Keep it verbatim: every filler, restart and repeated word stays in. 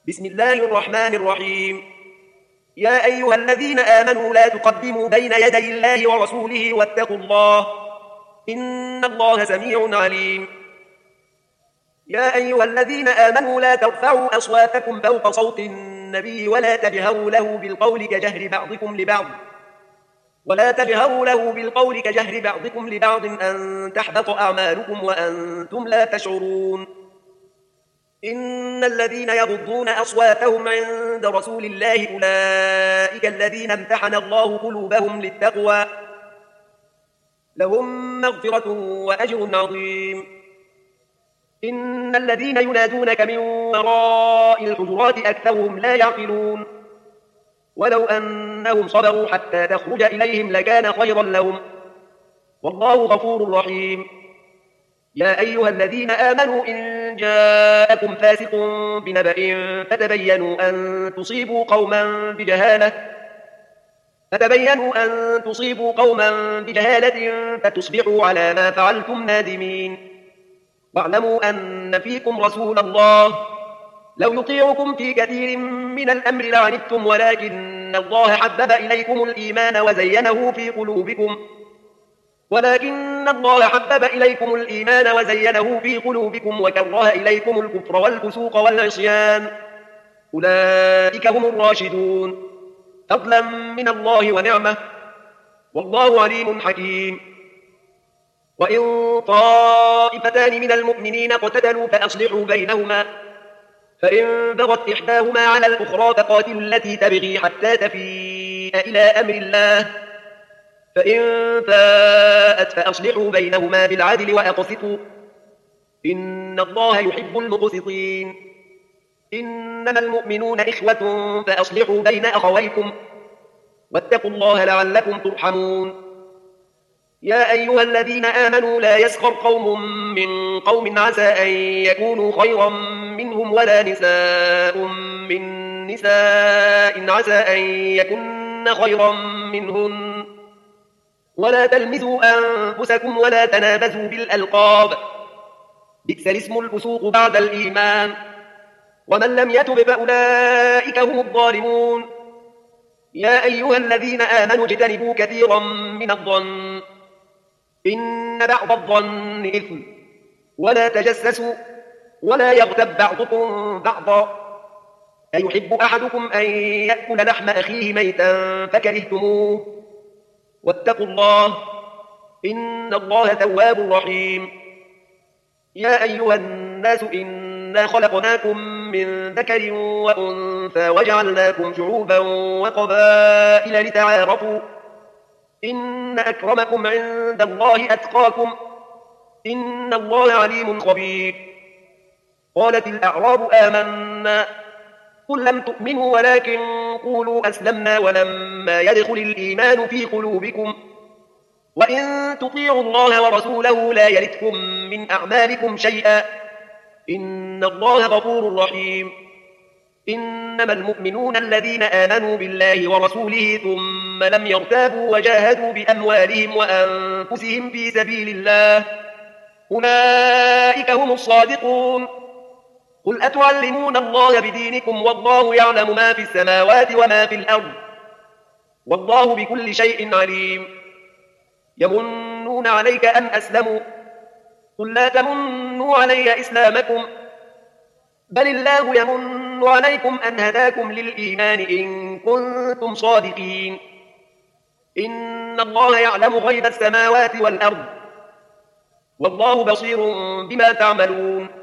بسم الله الرحمن الرحيم. يا أيها الذين آمنوا لا تقدموا بين يدي الله ورسوله واتقوا الله إن الله سميع عليم. يا أيها الذين آمنوا لا ترفعوا أصواتكم فوق صوت النبي ولا تجهروا له بالقول كجهر بعضكم لبعض ولا تجهروا له بالقول كجهر بعضكم لبعض أن تحبط أعمالكم وأنتم لا تشعرون. إن الذين يغضون أصواتهم عند رسول الله أولئك الذين امتحن الله قلوبهم للتقوى لهم مغفرة وأجر عظيم. إن الذين ينادونك من وراء الحجرات أكثرهم لا يعقلون ولو أنهم صبروا حتى تخرج إليهم لكان خيرا لهم والله غفور رحيم. يا أيها الذين آمنوا إن جاءكم فاسق بنبأ فتبينوا أن تصيبوا قوما بجهالة فتبينوا أن تصيبوا قوما بجهالة فتصبحوا على ما فعلتم نادمين. واعلموا أن فيكم رسول الله لو يطيعكم في كثير من الأمر لعنتم ولكن الله حبب إليكم الإيمان وزينه في قلوبكم ولكن الله حبب إليكم الإيمان وزينه في قلوبكم وكره إليكم الكفر والفسوق والعصيان أولئك هم الراشدون فضلا من الله ونعمة والله عليم حكيم. وإن طائفتان من المؤمنين اقتتلوا فأصلحوا بينهما فإن بغت إحداهما على الأخرى فقاتلوا التي تبغي حتى تفيء إلى أمر الله فإن فاءت فأصلحوا بينهما بالعدل وأقسطوا إن الله يحب المقسطين. إنما المؤمنون إخوة فأصلحوا بين أخويكم واتقوا الله لعلكم ترحمون. يا أيها الذين آمنوا لا يسخر قوم من قوم عسى أن يكونوا خيرا منهم ولا نساء من نساء عسى أن يكن خيرا منهن ولا تلمزوا أنفسكم ولا تنابزوا بالألقاب بئس الاسم الفسوق بعد الإيمان ومن لم يتب فأولئك هم الظالمون. يا أيها الذين آمنوا اجتنبوا كثيرا من الظن إن بعض الظن إثم ولا تجسسوا ولا يغتب بعضكم بعضا أيحب أحدكم أن يأكل لحم أخيه ميتا فكرهتموه واتقوا الله إن الله تواب رحيم. يا أيها الناس إنا خلقناكم من ذكر وأنثى وجعلناكم شعوبا وقبائل لتعارفوا إن أكرمكم عند الله أتقاكم إن الله عليم خبير. قالت الأعراب آمنا قل لم تؤمنوا ولكن قولوا أسلمنا ولما يدخل الإيمان في قلوبكم وإن تطيعوا الله ورسوله لا يلتكم من أعمالكم شيئا إن الله غفور رحيم. إنما المؤمنون الذين آمنوا بالله ورسوله ثم لم يرتابوا وجاهدوا بأموالهم وأنفسهم في سبيل الله أولئك هم الصادقون. قل أتعلمون الله بدينكم والله يعلم ما في السماوات وما في الأرض والله بكل شيء عليم. يمنون عليك أن أسلموا قل لا تمنوا علي إسلامكم بل الله يمن عليكم أن هداكم للإيمان إن كنتم صادقين. إن الله يعلم غيب السماوات والأرض والله بصير بما تعملون.